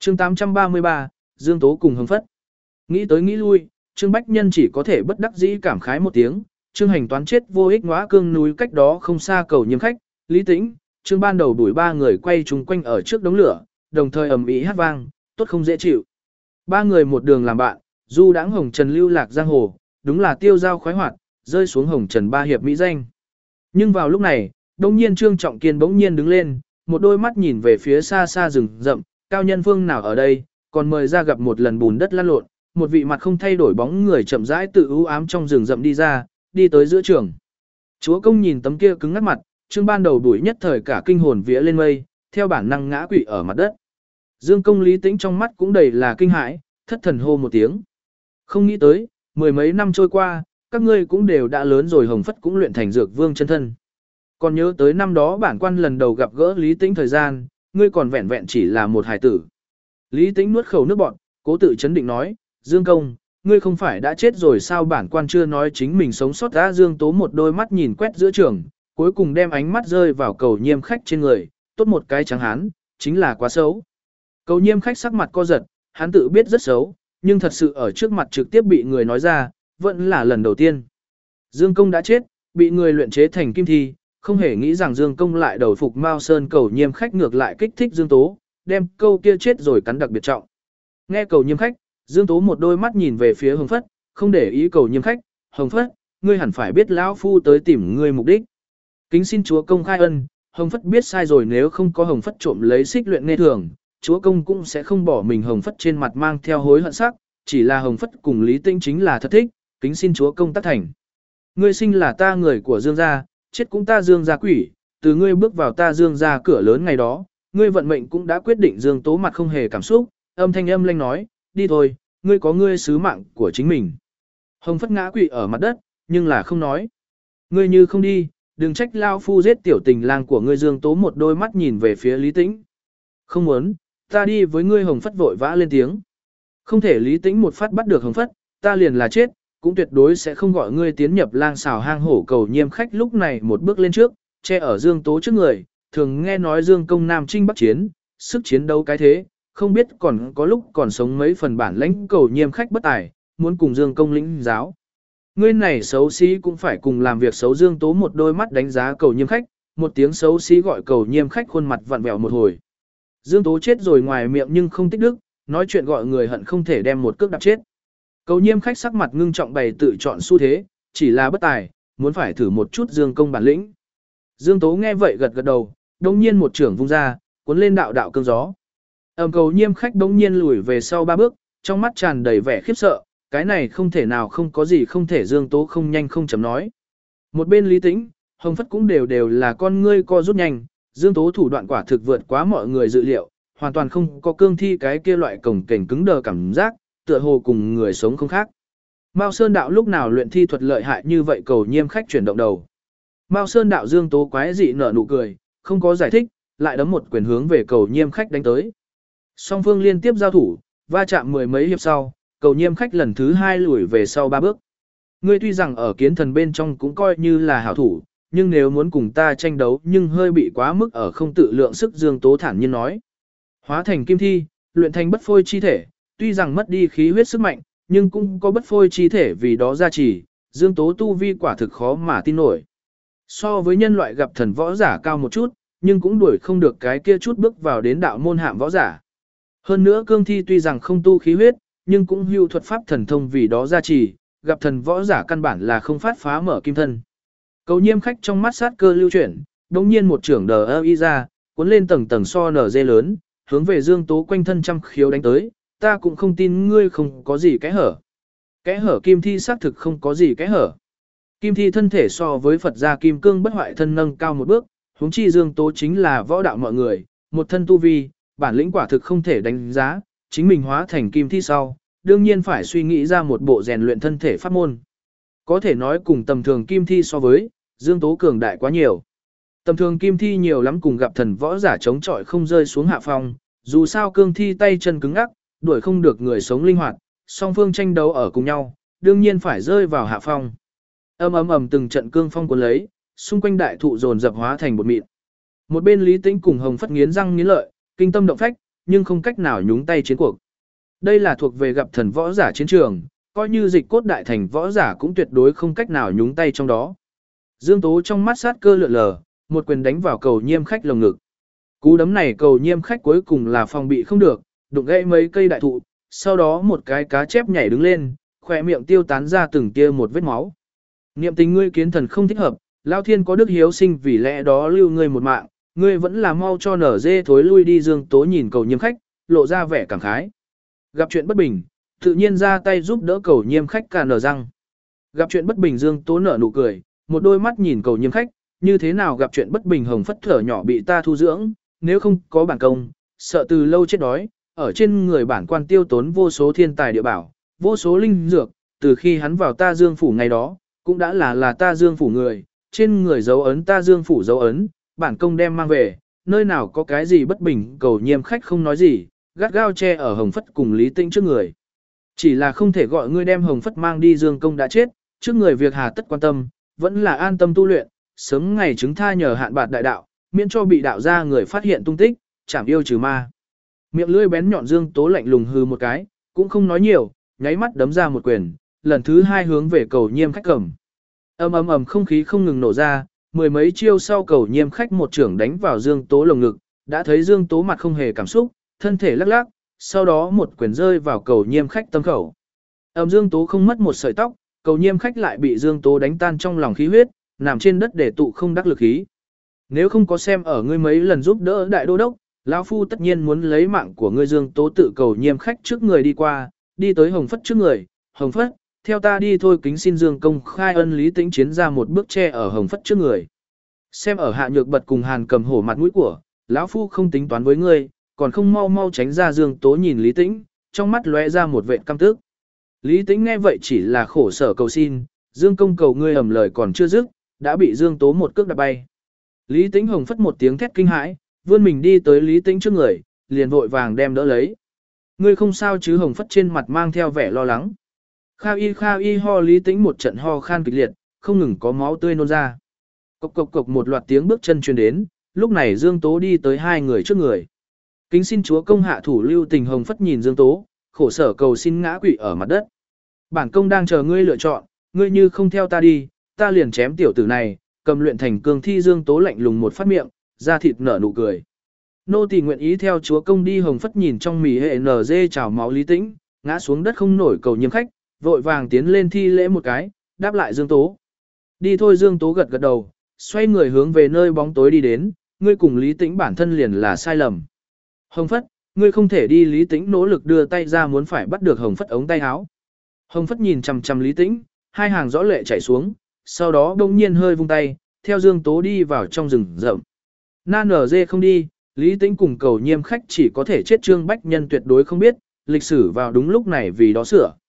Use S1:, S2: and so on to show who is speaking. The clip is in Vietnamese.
S1: Chương 833, Dương Tố cùng Hồng Phất. Nghĩ tới nghĩ lui, Trương Bách Nhân chỉ có thể bất đắc dĩ cảm khái một tiếng, Trương Hành toán chết vô ích ngóa cương núi cách đó không xa cầu Nhiêm Khách, Lý Tĩnh, Trương ban đầu đuổi ba người quay chung quanh ở trước đống lửa, đồng thời ầm ĩ hát vang, tốt không dễ chịu. Ba người một đường làm bạn, du đãng hồng trần lưu lạc giang hồ, đúng là tiêu dao khoái hoạt, rơi xuống hồng trần ba hiệp mỹ danh. Nhưng vào lúc này, đông nhiên Trương Trọng Kiên bỗng nhiên đứng lên, một đôi mắt nhìn về phía xa xa rừng rậm, cao nhân phương nào ở đây, còn mời ra gặp một lần bùn đất lăn lộn, một vị mặt không thay đổi bóng người chậm rãi tự ưu ám trong rừng rậm đi ra, đi tới giữa trường. Chúa công nhìn tấm kia cứng ngắt mặt, Trương ban đầu đuổi nhất thời cả kinh hồn vía lên mây, theo bản năng ngã quỵ ở mặt đất. Dương công Lý Tĩnh trong mắt cũng đầy là kinh hãi, thất thần hô một tiếng. Không nghĩ tới, mười mấy năm trôi qua, các ngươi cũng đều đã lớn rồi, Hồng Phất cũng luyện thành dược vương chân thân. Còn nhớ tới năm đó bản quan lần đầu gặp gỡ Lý Tĩnh thời gian, ngươi còn vẹn vẹn chỉ là một hài tử. Lý Tĩnh nuốt khẩu nước bọt, cố tự chấn định nói, Dương công, ngươi không phải đã chết rồi sao, bản quan chưa nói chính mình sống sót ra. Dương Tố một đôi mắt nhìn quét giữa trường, cuối cùng đem ánh mắt rơi vào cầu Nhiêm Khách trên người, tốt một cái trắng hán, chính là quá xấu. Cầu Nhiêm Khách sắc mặt co giật, hắn tự biết rất xấu, nhưng thật sự ở trước mặt trực tiếp bị người nói ra, vẫn là lần đầu tiên. Dương công đã chết, bị người luyện chế thành kim thi, không hề nghĩ rằng Dương công lại đầu phục Mao Sơn. Cầu Nhiêm Khách ngược lại kích thích Dương Tố, đem câu kia chết rồi cắn đặc biệt trọng. Nghe cầu Nhiêm Khách, Dương Tố một đôi mắt nhìn về phía Hồng Phất, không để ý cầu Nhiêm Khách, Hồng Phất, ngươi hẳn phải biết lão phu tới tìm ngươi mục đích. Kính xin chúa công khai ân. Hồng Phất biết sai rồi, nếu không có Hồng Phất trộm lấy xích luyện nghe thường, chúa công cũng sẽ không bỏ mình. Hồng Phất trên mặt mang theo hối hận sắc, chỉ là Hồng Phất cùng Lý Tĩnh chính là thật thích, kính xin chúa công tác thành. Ngươi sinh là ta người của Dương gia, chết cũng ta Dương gia quỷ, từ ngươi bước vào ta Dương gia cửa lớn ngày đó, ngươi vận mệnh cũng đã quyết định. Dương Tố mặt không hề cảm xúc, âm thanh âm lanh nói, đi thôi, ngươi có ngươi sứ mạng của chính mình. Hồng Phất ngã quỵ ở mặt đất, nhưng là không nói. Ngươi như không đi, đừng trách lao phu giết tiểu tình lang của ngươi. Dương Tố một đôi mắt nhìn về phía Lý Tĩnh. Không muốn, ta đi với ngươi. Hồng Phất vội vã lên tiếng. Không thể. Lý Tĩnh một phát bắt được Hồng Phất, ta liền là chết, cũng tuyệt đối sẽ không gọi ngươi tiến nhập lang xào hang hổ. Cầu Nhiêm Khách lúc này một bước lên trước, che ở Dương Tố trước người, thường nghe nói Dương công Nam Trinh Bắc chiến, sức chiến đấu cái thế, không biết còn có lúc còn sống mấy phần bản lãnh. Cầu Nhiêm Khách bất tài, muốn cùng Dương công lĩnh giáo. Ngươi này xấu xí cũng phải cùng làm việc xấu. Dương Tố một đôi mắt đánh giá Cầu Nhiêm Khách, một tiếng xấu xí gọi Cầu Nhiêm Khách khuôn mặt vặn vẹo một hồi. Dương Tố chết rồi ngoài miệng nhưng không tích đức, nói chuyện gọi người hận không thể đem một cước đạp chết. Cầu Nhiêm Khách sắc mặt ngưng trọng bày tự chọn xu thế, chỉ là bất tài, muốn phải thử một chút Dương công bản lĩnh. Dương Tố nghe vậy gật gật đầu, đồng nhiên một trưởng vung ra, cuốn lên đạo đạo cơn gió. Cầu Nhiêm Khách đống nhiên lùi về sau 3 bước, trong mắt tràn đầy vẻ khiếp sợ, cái này không thể nào, không có gì không thể. Dương Tố không nhanh không chậm nói. Một bên Lý Tĩnh, Hồng Phất cũng đều là con ngươi co rút nhanh. Dương Tố thủ đoạn quả thực vượt quá mọi người dự liệu, hoàn toàn không có cương thi cái kia loại cổng kềnh cứng đờ cảm giác, tựa hồ cùng người sống không khác. Mao Sơn đạo lúc nào luyện thi thuật lợi hại như vậy? Cầu Nhiêm Khách chuyển động đầu. Mao Sơn đạo. Dương Tố quái dị nở nụ cười, không có giải thích, lại đấm một quyền hướng về Cầu Nhiêm Khách đánh tới. Song phương liên tiếp giao thủ, va chạm mười mấy hiệp sau, Cầu Nhiêm Khách lần thứ 2 lùi về sau 3 bước. Ngươi tuy rằng ở kiến thần bên trong cũng coi như là hảo thủ, nhưng nếu muốn cùng ta tranh đấu nhưng hơi bị quá mức ở không tự lượng sức. Dương Tố thản nhiên nói. Hóa thành kim thi, luyện thành bất phôi chi thể, tuy rằng mất đi khí huyết sức mạnh, nhưng cũng có bất phôi chi thể vì đó gia trì. Dương Tố tu vi quả thực khó mà tin nổi. So với nhân loại gặp thần võ giả cao một chút, nhưng cũng đuổi không được cái kia chút bước vào đến đạo môn hạm võ giả. Hơn nữa cương thi tuy rằng không tu khí huyết, nhưng cũng hưu thuật pháp thần thông vì đó gia trì, gặp thần võ giả căn bản là không phát phá mở kim thân. Cầu Nhiêm Khách trong mắt sát cơ lưu chuyển, đồng nhiên một trưởng đờ ơ y ra, cuốn lên tầng tầng so nở dê lớn, hướng về Dương Tố quanh thân trăm khiếu đánh tới. Ta cũng không tin ngươi không có gì kẽ hở. Kẽ hở? Kim thi xác thực không có gì kẽ hở. Kim thi thân thể so với Phật gia kim cương bất hoại thân nâng cao một bước, huống chi Dương Tố chính là võ đạo mọi người, một thân tu vi, bản lĩnh quả thực không thể đánh giá. Chính mình hóa thành kim thi sau, đương nhiên phải suy nghĩ ra một bộ rèn luyện thân thể pháp môn. Có thể nói cùng tầm thường kim thi so với, Dương Tố cường đại quá nhiều. Tầm thường kim thi nhiều lắm cùng gặp thần võ giả chống chọi không rơi xuống hạ phong, dù sao cương thi tay chân cứng ngắc, đuổi không được người sống linh hoạt, song phương tranh đấu ở cùng nhau, đương nhiên phải rơi vào hạ phong. Ầm từng trận cương phong cuốn lấy, xung quanh đại thụ dồn dập hóa thành bột mịn. Một bên Lý Tĩnh cùng Hồng Phất nghiến răng nghiến lợi, kinh tâm động phách, nhưng không cách nào nhúng tay chiến cuộc. Đây là thuộc về gặp thần võ giả chiến trường, coi như dịch cốt đại thành võ giả cũng tuyệt đối không cách nào nhúng tay trong đó. Dương Tố trong mắt sát cơ lượn lờ, một quyền đánh vào Cầu Nhiêm khách lồng ngực. Cú đấm này Cầu Nhiêm khách cuối cùng là phòng bị không được, đụng gãy mấy cây đại thụ, sau đó một cái cá chép nhảy đứng lên, khỏe miệng tiêu tán ra từng tia một vết máu. Niệm tình ngươi kiến thần không thích hợp, Lão Thiên có đức hiếu sinh vì lẽ đó lưu ngươi một mạng, ngươi vẫn là mau cho nở dê thối lui đi. Dương Tố nhìn Cầu Nhiêm khách, lộ ra vẻ cảm khái. Gặp chuyện bất bình, tự nhiên ra tay giúp đỡ Cầu Nhiêm khách cả nở răng. Gặp chuyện bất bình Dương Tố nở nụ cười, một đôi mắt nhìn Cầu Nhiêm khách, như thế nào gặp chuyện bất bình Hồng Phất thở nhỏ bị ta thu dưỡng, nếu không có bản công, sợ từ lâu chết đói, ở trên người bản quan tiêu tốn vô số thiên tài địa bảo, vô số linh dược, từ khi hắn vào ta Dương phủ ngày đó, cũng đã là ta Dương phủ người, trên người dấu ấn ta Dương phủ dấu ấn, bản công đem mang về, nơi nào có cái gì bất bình. Cầu Nhiêm khách không nói gì, gắt gao che ở Hồng Phất cùng Lý Tĩnh trước người. Chỉ là không thể gọi ngươi đem Hồng Phất mang đi, Dương công đã chết, trước người việc hà tất quan tâm, vẫn là an tâm tu luyện, sớm ngày chứng tha nhờ hạn bạt đại đạo, miễn cho bị đạo gia người phát hiện tung tích, chảm yêu trừ ma. Miệng lưỡi bén nhọn Dương Tố lạnh lùng hừ một cái, cũng không nói nhiều, nháy mắt đấm ra một quyền, lần thứ hai hướng về Cầu Nhiêm khách cầm. Ầm ầm ầm, không khí không ngừng nổ ra, mười mấy chiêu sau Cầu Nhiêm khách một trưởng đánh vào Dương Tố lồng ngực, đã thấy Dương Tố mặt không hề cảm xúc, thân thể lắc lắc, sau đó một quyền rơi vào Cầu Nhiêm khách tâm khẩu. Dương Tố không mất một sợi tóc, Cầu Nhiêm khách lại bị Dương Tố đánh tan trong lòng khí huyết, nằm trên đất để tụ không đắc lực khí. Nếu không có xem ở ngươi mấy lần giúp đỡ đại đô đốc, lão phu tất nhiên muốn lấy mạng của ngươi. Dương Tố tự Cầu Nhiêm khách trước người đi qua, đi tới Hồng Phất trước người, Hồng Phất, theo ta đi thôi. Kính xin Dương công khai ân. Lý Tĩnh chiến ra một bước che ở Hồng Phất trước người. Xem ở Hạ Nhược Bật cùng Hàn Cầm hổ mặt mũi của, lão phu không tính toán với ngươi, còn không mau mau tránh ra. Dương Tố nhìn Lý Tĩnh, trong mắt lóe ra một vệt căm tức. Lý Tĩnh nghe vậy chỉ là khổ sở cầu xin, Dương công cầu ngươi, ầm lời còn chưa dứt, đã bị Dương Tố một cước đạp bay. Lý Tĩnh Hồng Phất một tiếng thét kinh hãi, vươn mình đi tới Lý Tĩnh trước người, liền vội vàng đem đỡ lấy. Ngươi không sao chứ? Hồng Phất trên mặt mang theo vẻ lo lắng. Kha y ho. Lý Tĩnh một trận ho khan kịch liệt, không ngừng có máu tươi nôn ra. Cộc cộc cộc, một loạt tiếng bước chân truyền đến, lúc này Dương Tố đi tới hai người trước người. Kính xin chúa công hạ thủ lưu tình. Hồng Phất nhìn Dương Tố, khổ sở cầu xin ngã quỵ ở mặt đất. Bản công đang chờ ngươi lựa chọn, ngươi như không theo ta đi, ta liền chém tiểu tử này, cầm luyện thành cương thi. Dương Tố lạnh lùng một phát miệng, da thịt nở nụ cười. Nô tỳ nguyện ý theo chúa công đi. Hồng Phất nhìn trong mì hệ NG trào máu Lý Tĩnh, ngã xuống đất không nổi. Cầu Nhiêm khách vội vàng tiến lên thi lễ một cái, đáp lại Dương Tố. Đi thôi. Dương Tố gật gật đầu, xoay người hướng về nơi bóng tối đi đến. Ngươi cùng Lý Tĩnh bản thân liền là sai lầm. Hồng Phất, ngươi không thể đi. Lý Tĩnh nỗ lực đưa tay ra muốn phải bắt được Hồng Phất ống tay áo. Hồng Phất nhìn chằm chằm Lý Tĩnh, hai hàng rõ lệ chảy xuống, sau đó đông nhiên hơi vung tay, theo Dương Tố đi vào trong rừng rậm. NG không đi, Lý Tĩnh cùng Cầu Nhiêm khách chỉ có thể chết. Trương Bách Nhân tuyệt đối không biết, lịch sử vào đúng lúc này vì đó sửa.